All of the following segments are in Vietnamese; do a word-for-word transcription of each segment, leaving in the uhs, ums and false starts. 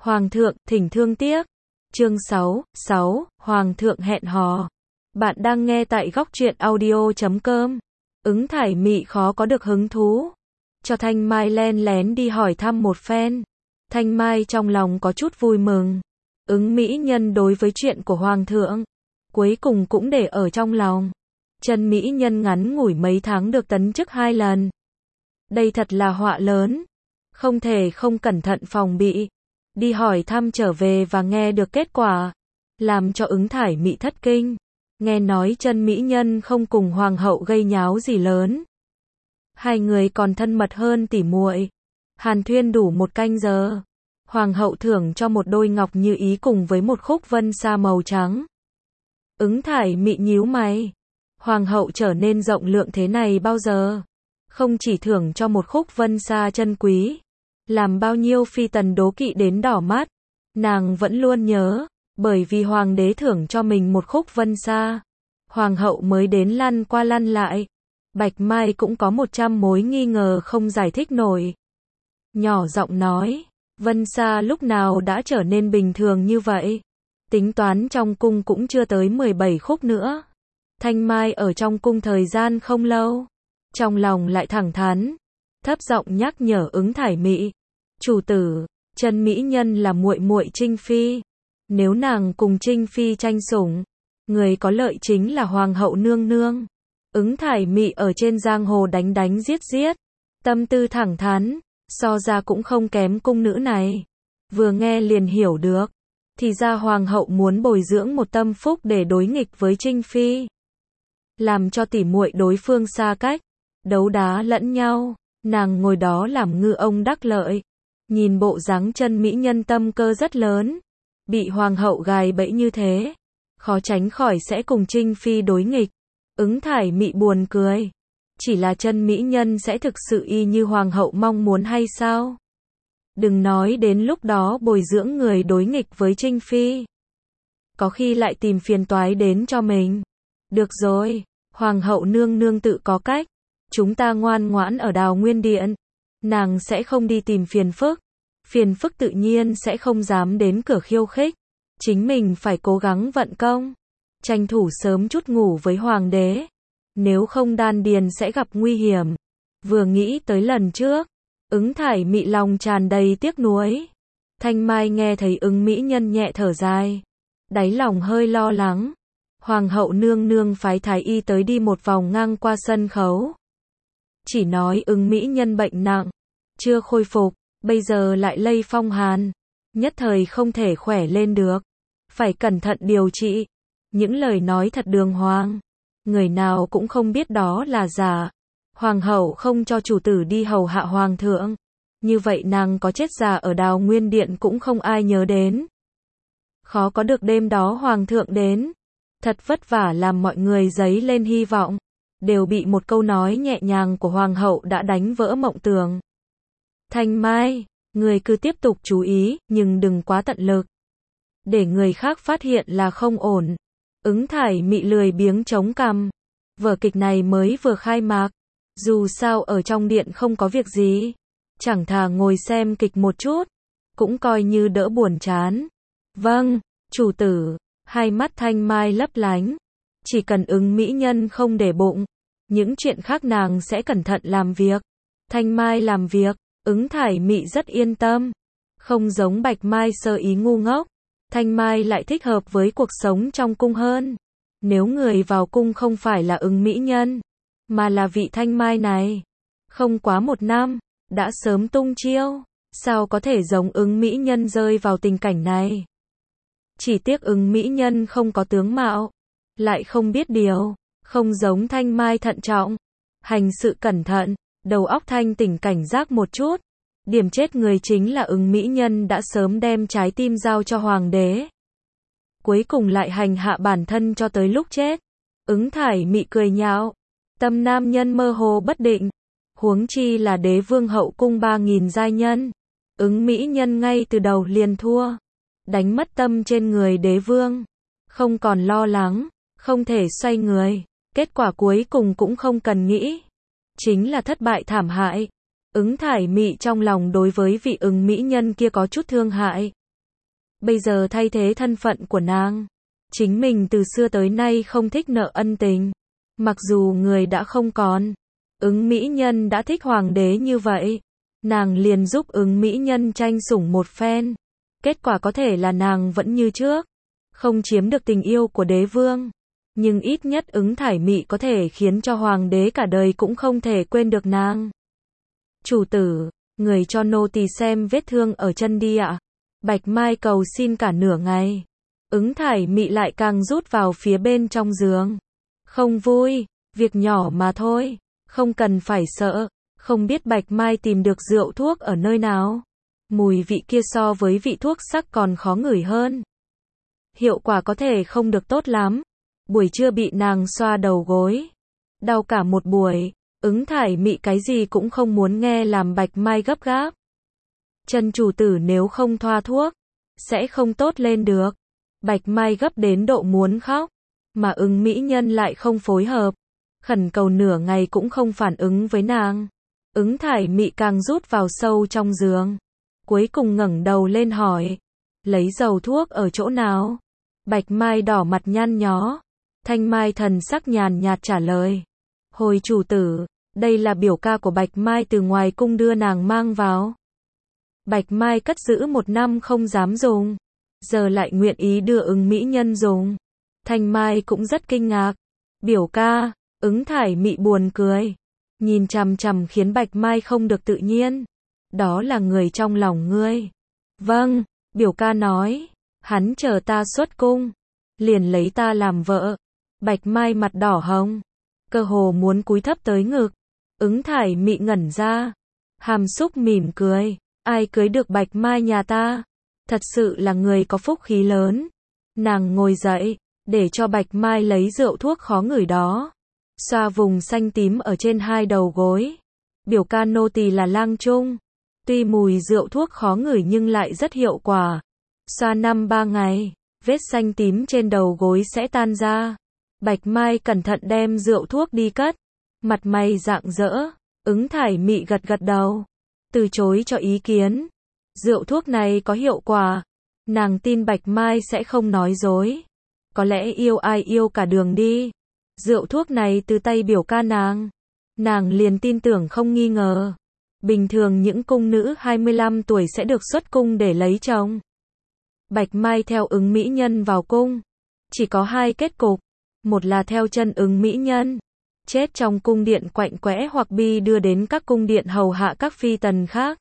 Hoàng thượng, thỉnh thương tiếc. Chương sáu, sáu, Hoàng thượng hẹn hò. Bạn đang nghe tại góc truyện audio chấm com. Ứng Thải Mị khó có được hứng thú. Cho Thanh Mai len lén đi hỏi thăm một phen. Thanh Mai trong lòng có chút vui mừng. Ứng mỹ nhân đối với chuyện của Hoàng thượng, cuối cùng cũng để ở trong lòng. Chân mỹ nhân ngắn ngủi mấy tháng được tấn chức hai lần. Đây thật là họa lớn. Không thể không cẩn thận phòng bị. Đi hỏi thăm trở về và nghe được kết quả, làm cho Ứng Thải Mị thất kinh. Nghe nói chân mỹ nhân không cùng hoàng hậu gây nháo gì lớn. Hai người còn thân mật hơn tỉ muội. Hàn thuyên đủ một canh giờ. Hoàng hậu thưởng cho một đôi ngọc như ý cùng với một khúc vân sa màu trắng. Ứng Thải Mị nhíu mày. Hoàng hậu trở nên rộng lượng thế này bao giờ? Không chỉ thưởng cho một khúc vân sa chân quý, làm bao nhiêu phi tần đố kỵ đến đỏ mắt. Nàng vẫn luôn nhớ, bởi vì hoàng đế thưởng cho mình một khúc vân sa, hoàng hậu mới đến lăn qua lăn lại. Bạch Mai cũng có một trăm mối nghi ngờ không giải thích nổi. Nhỏ giọng nói, vân sa lúc nào đã trở nên bình thường như vậy? Tính toán trong cung cũng chưa tới mười bảy khúc nữa. Thanh Mai ở trong cung thời gian không lâu, trong lòng lại thẳng thắn, thấp giọng nhắc nhở Ứng Thải Mị. Chủ tử, chân mỹ nhân là muội muội Trinh Phi. Nếu nàng cùng Trinh Phi tranh sủng, người có lợi chính là Hoàng hậu nương nương. Ứng Thải Mị ở trên giang hồ đánh đánh giết giết, tâm tư thẳng thắn, so ra cũng không kém cung nữ này. Vừa nghe liền hiểu được, thì ra Hoàng hậu muốn bồi dưỡng một tâm phúc để đối nghịch với Trinh Phi, làm cho tỉ muội đối phương xa cách, đấu đá lẫn nhau. Nàng ngồi đó làm ngư ông đắc lợi. Nhìn bộ dáng chân mỹ nhân tâm cơ rất lớn, bị hoàng hậu gài bẫy như thế, khó tránh khỏi sẽ cùng Trinh Phi đối nghịch. Ứng Thải Mị buồn cười. Chỉ là chân mỹ nhân sẽ thực sự y như hoàng hậu mong muốn hay sao? Đừng nói đến lúc đó bồi dưỡng người đối nghịch với Trinh Phi, có khi lại tìm phiền toái đến cho mình. Được rồi, hoàng hậu nương nương tự có cách. Chúng ta ngoan ngoãn ở Đào Nguyên Điện, nàng sẽ không đi tìm phiền phức. Phiền phức tự nhiên sẽ không dám đến cửa khiêu khích. Chính mình phải cố gắng vận công, tranh thủ sớm chút ngủ với hoàng đế. Nếu không đan điền sẽ gặp nguy hiểm. Vừa nghĩ tới lần trước, Ứng Thải Mị lòng tràn đầy tiếc nuối. Thanh Mai nghe thấy Ứng mỹ nhân nhẹ thở dài, đáy lòng hơi lo lắng. Hoàng hậu nương nương phái thái y tới đi một vòng ngang qua sân khấu, chỉ nói Ứng mỹ nhân bệnh nặng, chưa khôi phục, bây giờ lại lây phong hàn, nhất thời không thể khỏe lên được, phải cẩn thận điều trị. Những lời nói thật đường hoàng, người nào cũng không biết đó là giả. Hoàng hậu không cho chủ tử đi hầu hạ hoàng thượng, như vậy nàng có chết già ở Đào Nguyên Điện cũng không ai nhớ đến. Khó có được đêm đó hoàng thượng đến, thật vất vả làm mọi người dấy lên hy vọng, đều bị một câu nói nhẹ nhàng của hoàng hậu đã đánh vỡ mộng tưởng. Thanh Mai, người cứ tiếp tục chú ý, nhưng đừng quá tận lực, để người khác phát hiện là không ổn. Ứng Thải Mị lười biếng chống cằm. Vở kịch này mới vừa khai mạc, dù sao ở trong điện không có việc gì, chẳng thà ngồi xem kịch một chút, cũng coi như đỡ buồn chán. Vâng, chủ tử. Hai mắt Thanh Mai lấp lánh. Chỉ cần Ứng mỹ nhân không để bụng, những chuyện khác nàng sẽ cẩn thận làm việc. Thanh Mai làm việc, Ứng Thải Mị rất yên tâm. Không giống Bạch Mai sơ ý ngu ngốc, Thanh Mai lại thích hợp với cuộc sống trong cung hơn. Nếu người vào cung không phải là Ứng mỹ nhân, mà là vị Thanh Mai này, không quá một năm, đã sớm tung chiêu. Sao có thể giống Ứng mỹ nhân rơi vào tình cảnh này? Chỉ tiếc Ứng mỹ nhân không có tướng mạo, lại không biết điều, không giống Thanh Mai thận trọng, hành sự cẩn thận, đầu óc thanh tỉnh cảnh giác một chút. Điểm chết người chính là Ứng mỹ nhân đã sớm đem trái tim giao cho hoàng đế, cuối cùng lại hành hạ bản thân cho tới lúc chết. Ứng Thải Mị cười nhạo, tâm nam nhân mơ hồ bất định, huống chi là đế vương hậu cung ba nghìn giai nhân. Ứng mỹ nhân ngay từ đầu liền thua, đánh mất tâm trên người đế vương, không còn lo lắng, không thể xoay người, kết quả cuối cùng cũng không cần nghĩ, chính là thất bại thảm hại. Ứng Thải Mị trong lòng đối với vị Ứng mỹ nhân kia có chút thương hại. bây giờ thay thế thân phận của nàng. Chính mình từ xưa tới nay không thích nợ ân tình. Mặc dù người đã không còn. Ứng mỹ nhân đã thích hoàng đế như vậy. Nàng liền giúp ứng mỹ nhân tranh sủng một phen. Kết quả có thể là nàng vẫn như trước. Không chiếm được tình yêu của đế vương. Nhưng ít nhất ứng thải mị có thể khiến cho hoàng đế cả đời cũng không thể quên được nàng. Chủ tử, người cho nô tỳ xem vết thương ở chân đi ạ. Bạch Mai cầu xin cả nửa ngày. Ứng thải mị lại càng rút vào phía bên trong giường. Không vui, việc nhỏ mà thôi, không cần phải sợ. Không biết Bạch Mai tìm được rượu thuốc ở nơi nào. Mùi vị kia so với vị thuốc sắc còn khó ngửi hơn. Hiệu quả có thể không được tốt lắm. Buổi trưa bị nàng xoa đầu gối. Đau cả một buổi. Ứng thải mị cái gì cũng không muốn nghe làm Bạch Mai gấp gáp. Chân chủ tử nếu không thoa thuốc, sẽ không tốt lên được. Bạch Mai gấp đến độ muốn khóc. Mà ứng mỹ nhân lại không phối hợp. Khẩn cầu nửa ngày cũng không phản ứng với nàng. Ứng thải mị càng rút vào sâu trong giường. Cuối cùng ngẩng đầu lên hỏi. Lấy dầu thuốc ở chỗ nào? Bạch Mai đỏ mặt nhăn nhó. Thanh Mai thần sắc nhàn nhạt trả lời. Hồi chủ tử, đây là biểu ca của Bạch Mai từ ngoài cung đưa nàng mang vào. Bạch Mai cất giữ một năm không dám dùng. Giờ lại nguyện ý đưa ứng mỹ nhân dùng. Thanh Mai cũng rất kinh ngạc. Biểu ca, ứng thải mị buồn cười. Nhìn chằm chằm khiến Bạch Mai không được tự nhiên. Đó là người trong lòng ngươi. Vâng, biểu ca nói. Hắn chờ ta xuất cung. Liền lấy ta làm vợ. Bạch Mai mặt đỏ hồng. Cơ hồ muốn cúi thấp tới ngực. Ứng thải mị ngẩn ra. Hàm xúc mỉm cười. Ai cưới được Bạch Mai nhà ta? Thật sự là người có phúc khí lớn. Nàng ngồi dậy. Để cho Bạch Mai lấy rượu thuốc khó ngửi đó. Xoa vùng xanh tím ở trên hai đầu gối. Biểu ca nô tỳ là lang trung. Tuy mùi rượu thuốc khó ngửi nhưng lại rất hiệu quả. Xoa năm ba ngày, vết xanh tím trên đầu gối sẽ tan ra. Bạch Mai cẩn thận đem rượu thuốc đi cất. Mặt mày rạng rỡ. Ứng thải mị gật gật đầu. Từ chối cho ý kiến. Rượu thuốc này có hiệu quả. Nàng tin Bạch Mai sẽ không nói dối. Có lẽ yêu ai yêu cả đường đi. Rượu thuốc này từ tay biểu ca nàng. Nàng liền tin tưởng không nghi ngờ. Bình thường những cung nữ hai mươi lăm tuổi sẽ được xuất cung để lấy chồng. Bạch Mai theo ứng mỹ nhân vào cung. Chỉ có hai kết cục. Một là theo chân ứng mỹ nhân. Chết trong cung điện quạnh quẽ hoặc bi đưa đến các cung điện hầu hạ các phi tần khác.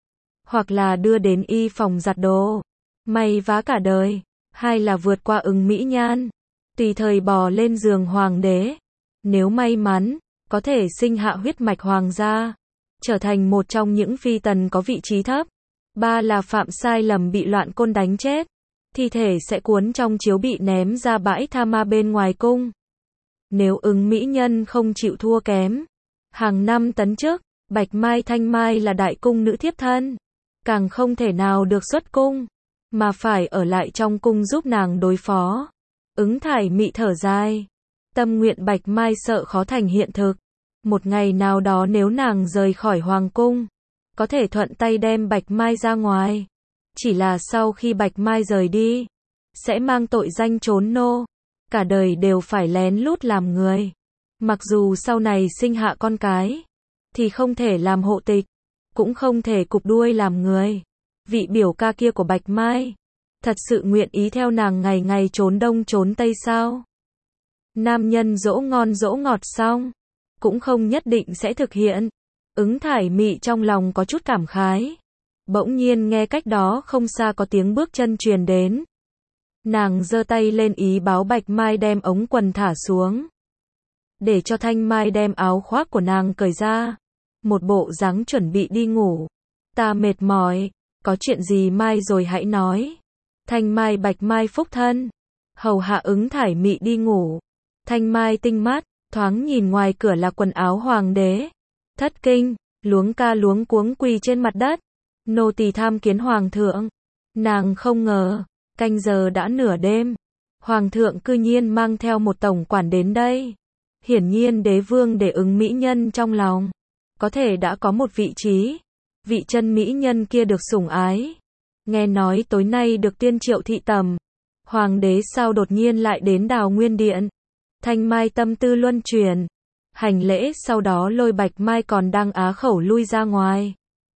Hoặc là đưa đến y phòng giặt đồ. May vá cả đời. Hai là vượt qua ứng mỹ nhan. Tùy thời bò lên giường hoàng đế. Nếu may mắn, có thể sinh hạ huyết mạch hoàng gia. Trở thành một trong những phi tần có vị trí thấp. Ba là phạm sai lầm bị loạn côn đánh chết. Thi thể sẽ cuốn trong chiếu bị ném ra bãi tha ma bên ngoài cung. Nếu ứng mỹ nhân không chịu thua kém. Hàng năm tấn chức, Bạch Mai Thanh Mai là đại cung nữ thiếp thân. Càng không thể nào được xuất cung. Mà phải ở lại trong cung giúp nàng đối phó. Ứng thải mị thở dài. Tâm nguyện Bạch Mai sợ khó thành hiện thực. Một ngày nào đó nếu nàng rời khỏi hoàng cung. Có thể thuận tay đem Bạch Mai ra ngoài. Chỉ là sau khi Bạch Mai rời đi. Sẽ mang tội danh trốn nô. Cả đời đều phải lén lút làm người. Mặc dù sau này sinh hạ con cái. Thì không thể làm hộ tịch. Cũng không thể cụp đuôi làm người. Vị biểu ca kia của Bạch Mai. Thật sự nguyện ý theo nàng ngày ngày trốn đông trốn tây sao? Nam nhân dỗ ngon dỗ ngọt xong. Cũng không nhất định sẽ thực hiện. Ứng thải mị trong lòng có chút cảm khái. Bỗng nhiên nghe cách đó không xa có tiếng bước chân truyền đến. Nàng giơ tay lên ý báo Bạch Mai đem ống quần thả xuống. Để cho Thanh Mai đem áo khoác của nàng cởi ra. Một bộ dáng chuẩn bị đi ngủ. Ta mệt mỏi. Có chuyện gì mai rồi hãy nói. Thanh Mai Bạch Mai phúc thân. Hầu hạ ứng thải mị đi ngủ. Thanh Mai tinh mắt. Thoáng nhìn ngoài cửa là quần áo hoàng đế. Thất kinh. Luống ca luống cuống quỳ trên mặt đất. Nô tỳ tham kiến hoàng thượng. Nàng không ngờ. Canh giờ đã nửa đêm. Hoàng thượng cư nhiên mang theo một tổng quản đến đây. Hiển nhiên đế vương để ứng mỹ nhân trong lòng. Có thể đã có một vị trí. Vị chân mỹ nhân kia được sủng ái. nghe nói tối nay được tuyên triệu thị tầm. Hoàng đế sao đột nhiên lại đến Đào Nguyên Điện? Thanh Mai tâm tư luân chuyển. Hành lễ sau đó lôi Bạch Mai còn đang á khẩu lui ra ngoài.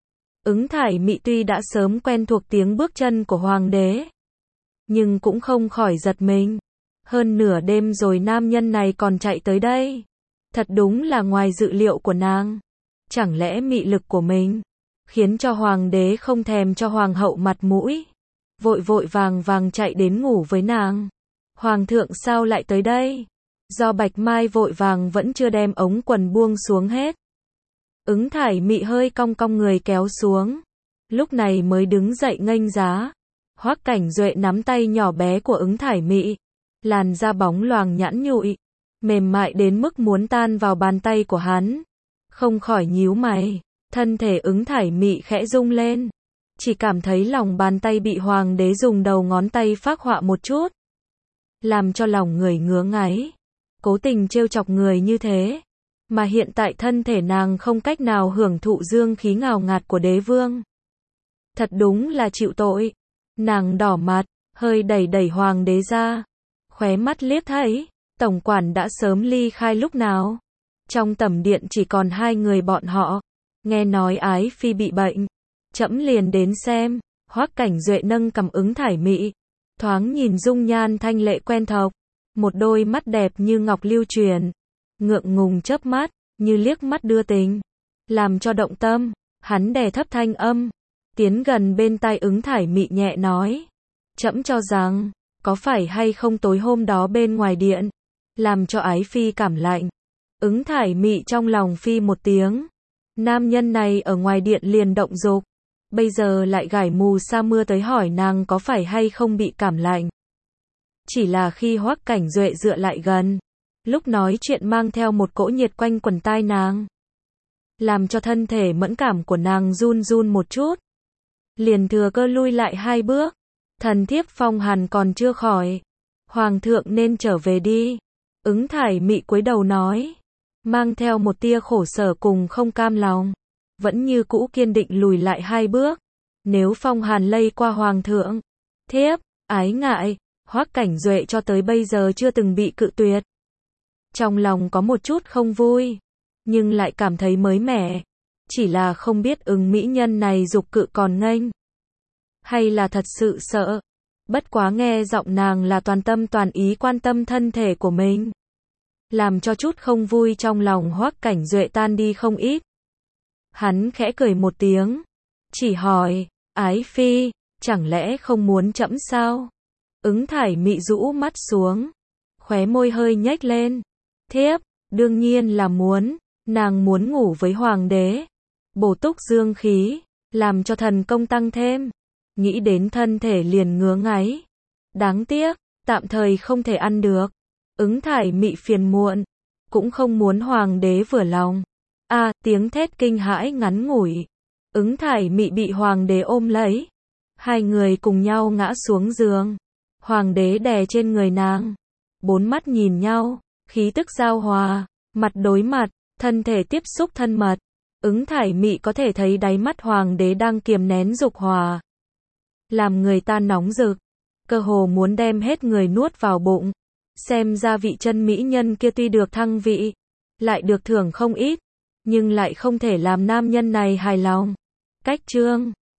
Ứng Thải Mị tuy đã sớm quen thuộc tiếng bước chân của Hoàng đế, nhưng cũng không khỏi giật mình. Hơn nửa đêm rồi nam nhân này còn chạy tới đây. Thật đúng là ngoài dự liệu của nàng. Chẳng lẽ mị lực của mình khiến cho Hoàng đế không thèm cho Hoàng hậu mặt mũi, vội vội vàng vàng chạy đến ngủ với nàng. Hoàng thượng sao lại tới đây? Do Bạch Mai vội vàng vẫn chưa đem ống quần buông xuống hết. Ứng Thải Mị hơi cong cong người kéo xuống, lúc này mới đứng dậy nghênh giá. Hoắc Cảnh Duệ nắm tay nhỏ bé của Ứng Thải Mị, làn da bóng loáng nhẵn nhụi, mềm mại đến mức muốn tan vào bàn tay của hắn. Không khỏi nhíu mày, thân thể Ứng Thải Mị khẽ rung lên, chỉ cảm thấy lòng bàn tay bị Hoàng đế dùng đầu ngón tay phác họa một chút, làm cho lòng người ngứa ngáy. Cố tình trêu chọc người như thế, mà hiện tại thân thể nàng không cách nào hưởng thụ dương khí ngào ngạt của đế vương. Thật đúng là chịu tội. Nàng đỏ mặt, hơi đẩy đẩy Hoàng đế ra, khóe mắt liếc thấy, tổng quản đã sớm ly khai lúc nào. Trong tẩm điện chỉ còn hai người bọn họ. Nghe nói Ái Phi bị bệnh, trẫm liền đến xem. Hoắc Cảnh Duệ nâng cằm Ứng Thải Mị, thoáng nhìn dung nhan thanh lệ quen thuộc, một đôi mắt đẹp như ngọc lưu truyền, ngượng ngùng chớp mắt, như liếc mắt đưa tình, làm cho động tâm. Hắn đè thấp thanh âm, tiến gần bên tai Ứng Thải Mị nhẹ nói, trẫm cho rằng, có phải hay không tối hôm đó bên ngoài điện, làm cho Ái Phi cảm lạnh. Ứng Thải Mị trong lòng phi một tiếng, nam nhân này ở ngoài điện liền động dục, bây giờ lại gải mù sa mưa tới hỏi nàng có phải hay không bị cảm lạnh. Chỉ là khi Hoắc Cảnh Duệ dựa lại gần, lúc nói chuyện mang theo một cỗ nhiệt quanh quần tai nàng, làm cho thân thể mẫn cảm của nàng run run một chút, liền thừa cơ lui lại hai bước. Thần thiếp phong hàn còn chưa khỏi, Hoàng thượng nên trở về đi. Ứng Thải Mị cúi đầu nói, mang theo một tia khổ sở cùng không cam lòng, vẫn như cũ kiên định lùi lại hai bước. Nếu phong hàn lây qua Hoàng thượng, thiếp ái ngại. Hoắc Cảnh Duệ cho tới bây giờ chưa từng bị cự tuyệt. Trong lòng có một chút không vui, nhưng lại cảm thấy mới mẻ. Chỉ là không biết Ứng mỹ nhân này dục cự còn nghênh, hay là thật sự sợ. Bất quá nghe giọng nàng là toàn tâm toàn ý quan tâm thân thể của mình, làm cho chút không vui trong lòng Hoắc Cảnh Duệ tan đi không ít. Hắn khẽ cười một tiếng, chỉ hỏi, Ái Phi, chẳng lẽ không muốn trẫm sao? Ứng Thải Mị rũ mắt xuống, khóe môi hơi nhếch lên. Thiếp, đương nhiên là muốn, nàng muốn ngủ với Hoàng đế, bổ túc dương khí, làm cho thần công tăng thêm. Nghĩ đến thân thể liền ngứa ngáy. Đáng tiếc, tạm thời không thể ăn được. Ứng Thải Mị phiền muộn, cũng không muốn Hoàng đế vừa lòng. A, à, tiếng thét kinh hãi ngắn ngủi. Ứng Thải Mị bị Hoàng đế ôm lấy, hai người cùng nhau ngã xuống giường. Hoàng đế đè trên người nàng, bốn mắt nhìn nhau, khí tức giao hòa, mặt đối mặt, thân thể tiếp xúc thân mật. Ứng Thải Mị có thể thấy đáy mắt Hoàng đế đang kiềm nén dục hòa, làm người ta nóng rực, cơ hồ muốn đem hết người nuốt vào bụng. Xem ra vị chân mỹ nhân kia tuy được thăng vị, lại được thưởng không ít, nhưng lại không thể làm nam nhân này hài lòng. Cách chương